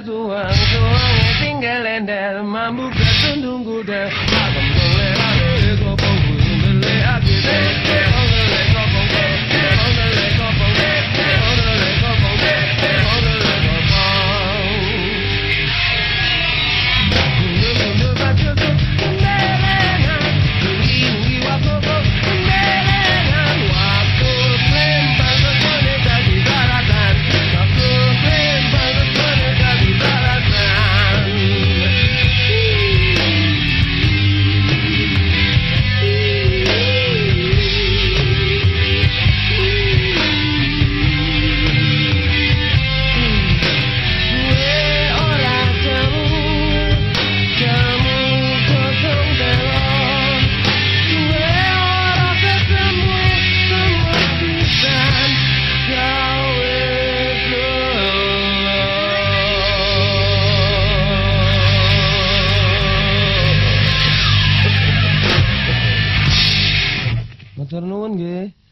suang tinggal endel mambu ketundung kuda agam boleh lari kopong bundele agite bondele kopong bondele kopong bondele kopong bondele kopong mundu baca nelenan ini waktu nelenan waktu lempar boneka di daratan waktu lempar boneka di daratan gue orang kamu kosong belok gue orang ketemu semua pisan kau itu matur nuwun nggih.